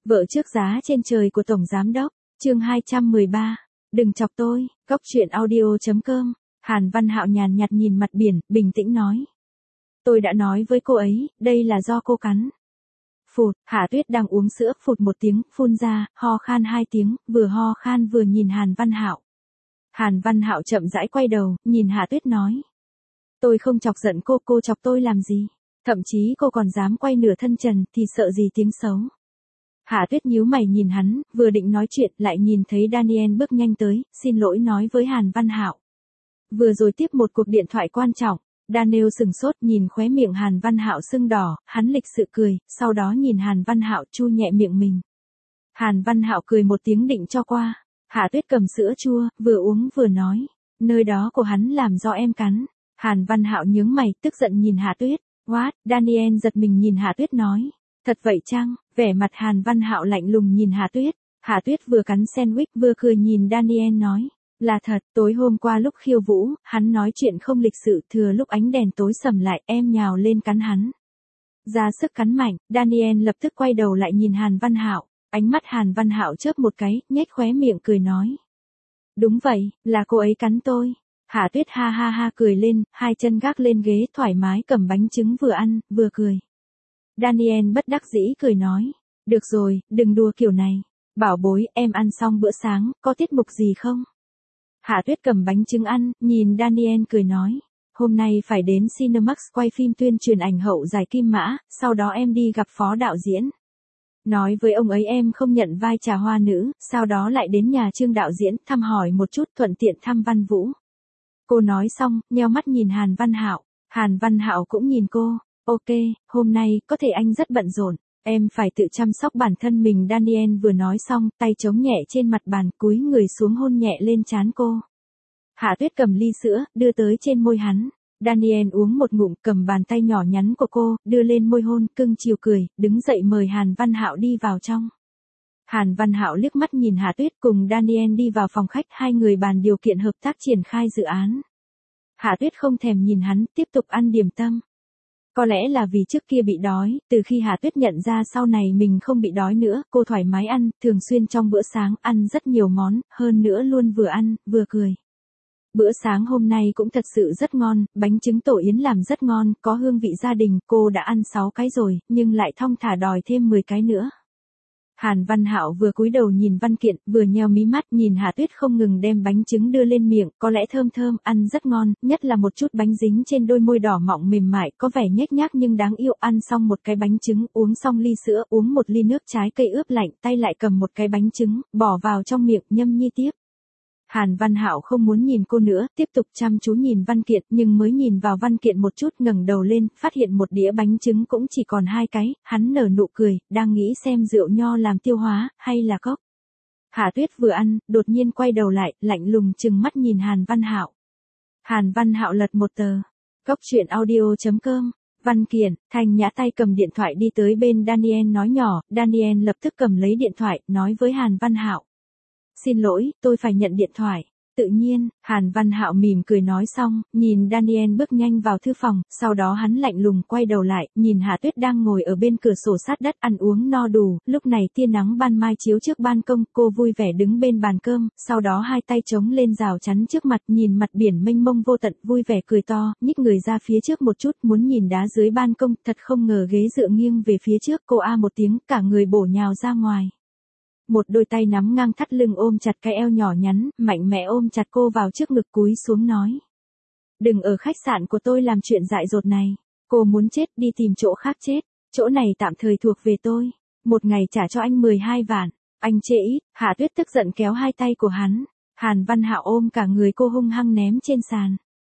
Vợ trước giá trên trời của Tổng Giám Đốc, chương 213. Đừng chọc tôi, góc chuyện audio.com. Hàn Văn Hạo nhàn nhạt nhìn mặt biển, bình tĩnh nói. Tôi đã nói với cô ấy, đây là do cô cắn. Phụt, Hạ Tuyết đang uống sữa, phụt một tiếng, phun ra, ho khan hai tiếng, vừa ho khan vừa nhìn Hàn Văn Hạo. Hàn Văn Hạo chậm rãi quay đầu, nhìn Hạ Tuyết nói. Tôi không chọc giận cô chọc tôi làm gì? Thậm chí cô còn dám quay nửa thân trần thì sợ gì tiếng xấu. Hạ Tuyết nhíu mày nhìn hắn, vừa định nói chuyện lại nhìn thấy Daniel bước nhanh tới, xin lỗi nói với Hàn Văn Hạo. Vừa rồi tiếp một cuộc điện thoại quan trọng, Daniel sừng sốt nhìn khóe miệng Hàn Văn Hạo sưng đỏ, hắn lịch sự cười, sau đó nhìn Hàn Văn Hạo chu nhẹ miệng mình. Hàn Văn Hạo cười một tiếng định cho qua. Hạ Tuyết cầm sữa chua, vừa uống vừa nói, nơi đó của hắn làm do em cắn. Hàn Văn Hạo nhướng mày, tức giận nhìn Hạ Tuyết. What? Daniel giật mình nhìn Hạ Tuyết nói. Thật vậy chăng? Vẻ mặt Hàn Văn Hạo lạnh lùng nhìn Hạ Tuyết. Hạ Tuyết vừa cắn sandwich vừa cười nhìn Daniel nói. Là thật, tối hôm qua lúc khiêu vũ, hắn nói chuyện không lịch sự, thừa lúc ánh đèn tối sầm lại, em nhào lên cắn hắn. Ra sức cắn mạnh, Daniel lập tức quay đầu lại nhìn Hàn Văn Hạo. Ánh mắt Hàn Văn Hạo chớp một cái, nhếch khóe miệng cười nói. Đúng vậy, là cô ấy cắn tôi. Hạ Tuyết ha ha ha cười lên, hai chân gác lên ghế thoải mái cầm bánh trứng vừa ăn, vừa cười. Daniel bất đắc dĩ cười nói. Được rồi, đừng đùa kiểu này. Bảo bối, em ăn xong bữa sáng, có tiết mục gì không? Hạ Tuyết cầm bánh trứng ăn, nhìn Daniel cười nói. Hôm nay phải đến Cinemax quay phim tuyên truyền ảnh hậu giải Kim Mã, sau đó em đi gặp phó đạo diễn. Nói với ông ấy em không nhận vai trà hoa nữ, sau đó lại đến nhà Trương đạo diễn thăm hỏi một chút, thuận tiện thăm Văn Vũ. Cô nói xong, nheo mắt nhìn Hàn Văn Hạo. Hàn Văn Hạo cũng nhìn cô. Ok, hôm nay, có thể anh rất bận rộn. Em phải tự chăm sóc bản thân mình. Daniel vừa nói xong, tay chống nhẹ trên mặt bàn, cúi người xuống hôn nhẹ lên trán cô. Hạ Tuyết cầm ly sữa, đưa tới trên môi hắn. Daniel uống một ngụm, cầm bàn tay nhỏ nhắn của cô, đưa lên môi hôn, cưng chiều cười, đứng dậy mời Hàn Văn Hạo đi vào trong. Hàn Văn Hạo liếc mắt nhìn Hạ Tuyết cùng Daniel đi vào phòng khách, hai người bàn điều kiện hợp tác triển khai dự án. Hạ Tuyết không thèm nhìn hắn, tiếp tục ăn điểm tâm. Có lẽ là vì trước kia bị đói, từ khi Hạ Tuyết nhận ra sau này mình không bị đói nữa, cô thoải mái ăn, thường xuyên trong bữa sáng ăn rất nhiều món, hơn nữa luôn vừa ăn, vừa cười. Bữa sáng hôm nay cũng thật sự rất ngon, bánh trứng tổ yến làm rất ngon, có hương vị gia đình, cô đã ăn 6 cái rồi, nhưng lại thong thả đòi thêm 10 cái nữa. Hàn Văn Hạo vừa cúi đầu nhìn văn kiện, vừa nheo mí mắt nhìn Hạ Tuyết không ngừng đem bánh trứng đưa lên miệng, có lẽ thơm thơm, ăn rất ngon, nhất là một chút bánh dính trên đôi môi đỏ mọng mềm mại, có vẻ nhếch nhác nhưng đáng yêu. Ăn xong một cái bánh trứng, uống xong ly sữa, uống một ly nước trái cây ướp lạnh, tay lại cầm một cái bánh trứng, bỏ vào trong miệng, nhâm nhi tiếp. Hàn Văn Hạo không muốn nhìn cô nữa, tiếp tục chăm chú nhìn văn kiện, nhưng mới nhìn vào văn kiện một chút ngẩng đầu lên, phát hiện một đĩa bánh trứng cũng chỉ còn 2 cái, hắn nở nụ cười, đang nghĩ xem rượu nho làm tiêu hóa, hay là cốc. Hạ Tuyết vừa ăn, đột nhiên quay đầu lại, lạnh lùng trừng mắt nhìn Hàn Văn Hạo. Hàn Văn Hạo lật một tờ. Góc chuyện audio.com. Văn kiện, Thành Nhã tay cầm điện thoại đi tới bên Daniel nói nhỏ, Daniel lập tức cầm lấy điện thoại, nói với Hàn Văn Hạo. Xin lỗi, tôi phải nhận điện thoại. Tự nhiên, Hàn Văn Hạo mỉm cười nói xong, nhìn Daniel bước nhanh vào thư phòng, sau đó hắn lạnh lùng quay đầu lại, nhìn Hạ Tuyết đang ngồi ở bên cửa sổ sát đất ăn uống no đủ, lúc này tia nắng ban mai chiếu trước ban công, cô vui vẻ đứng bên bàn cơm, sau đó hai tay chống lên rào chắn trước mặt, nhìn mặt biển mênh mông vô tận, vui vẻ cười to, nhích người ra phía trước một chút, muốn nhìn đá dưới ban công, thật không ngờ ghế dựa nghiêng về phía trước, cô a một tiếng, cả người bổ nhào ra ngoài. Một đôi tay nắm ngang thắt lưng ôm chặt cái eo nhỏ nhắn, mạnh mẽ ôm chặt cô vào trước ngực cúi xuống nói. Đừng ở khách sạn của tôi làm chuyện dại dột này. Cô muốn chết đi tìm chỗ khác chết. Chỗ này tạm thời thuộc về tôi. Một ngày trả cho anh 12 vạn. Anh chê ít. Hạ Tuyết tức giận kéo hai tay của hắn. Hàn Văn Hạo ôm cả người cô hung hăng ném trên sàn.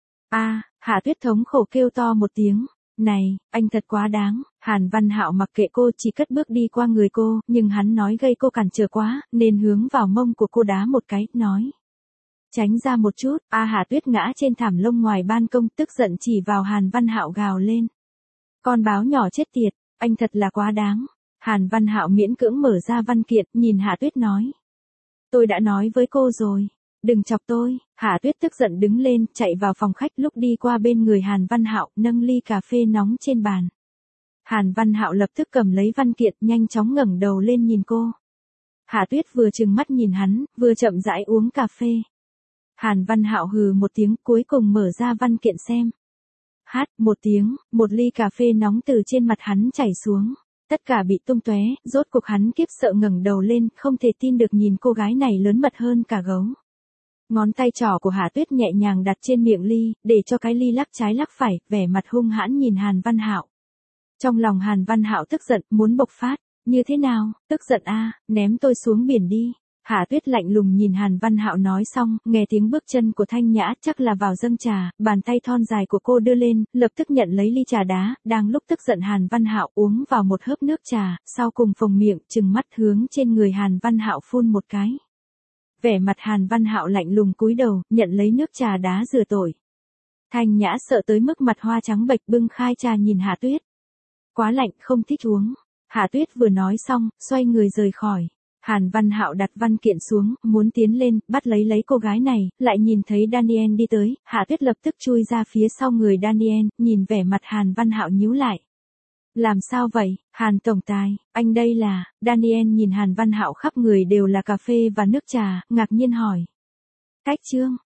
Hạ Tuyết thống khổ kêu to một tiếng. Này, anh thật quá đáng. Hàn Văn Hạo mặc kệ cô, chỉ cất bước đi qua người cô, nhưng hắn nói gây cô cản trở quá, nên hướng vào mông của cô đá một cái, nói. Tránh ra một chút. Hạ Tuyết ngã trên thảm lông ngoài ban công, tức giận chỉ vào Hàn Văn Hạo gào lên. Con báo nhỏ chết tiệt, anh thật là quá đáng. Hàn Văn Hạo miễn cưỡng mở ra văn kiện, nhìn Hạ Tuyết nói. Tôi đã nói với cô rồi. Đừng chọc tôi. Hạ Tuyết tức giận đứng lên, chạy vào phòng khách, lúc đi qua bên người Hàn Văn Hạo, nâng ly cà phê nóng trên bàn. Hàn Văn Hạo lập tức cầm lấy văn kiện, nhanh chóng ngẩng đầu lên nhìn cô. Hạ Tuyết vừa trừng mắt nhìn hắn, vừa chậm rãi uống cà phê. Hàn Văn Hạo hừ một tiếng, cuối cùng mở ra văn kiện xem. Hát một tiếng, một ly cà phê nóng từ trên mặt hắn chảy xuống. Tất cả bị tung tóe, rốt cuộc hắn khiếp sợ ngẩng đầu lên, không thể tin được nhìn cô gái này lớn mật hơn cả gấu. Ngón tay trỏ của Hạ Tuyết nhẹ nhàng đặt trên miệng ly, để cho cái ly lắc trái lắc phải, vẻ mặt hung hãn nhìn Hàn Văn Hạo. Trong lòng Hàn Văn Hạo tức giận, muốn bộc phát. Như thế nào, tức giận a, ném tôi xuống biển đi. Hạ Tuyết lạnh lùng nhìn Hàn Văn Hạo nói xong, nghe tiếng bước chân của Thanh Nhã, chắc là vào dâng trà, bàn tay thon dài của cô đưa lên, lập tức nhận lấy ly trà đá, đang lúc tức giận Hàn Văn Hạo uống vào một hớp nước trà, sau cùng phồng miệng, trừng mắt hướng trên người Hàn Văn Hạo phun một cái. Vẻ mặt Hàn Văn Hạo lạnh lùng cúi đầu, nhận lấy nước trà đá rửa tội. Thanh Nhã sợ tới mức mặt hoa trắng bệch bưng khai trà nhìn Hạ Tuyết. Quá lạnh, không thích uống. Hạ Tuyết vừa nói xong, xoay người rời khỏi. Hàn Văn Hạo đặt văn kiện xuống, muốn tiến lên, bắt lấy cô gái này, lại nhìn thấy Daniel đi tới, Hạ Tuyết lập tức chui ra phía sau người Daniel, nhìn vẻ mặt Hàn Văn Hạo nhíu lại. Làm sao vậy, Hàn tổng tài, anh đây là, Daniel nhìn Hàn Văn Hạo khắp người đều là cà phê và nước trà, ngạc nhiên hỏi. Cách Trương,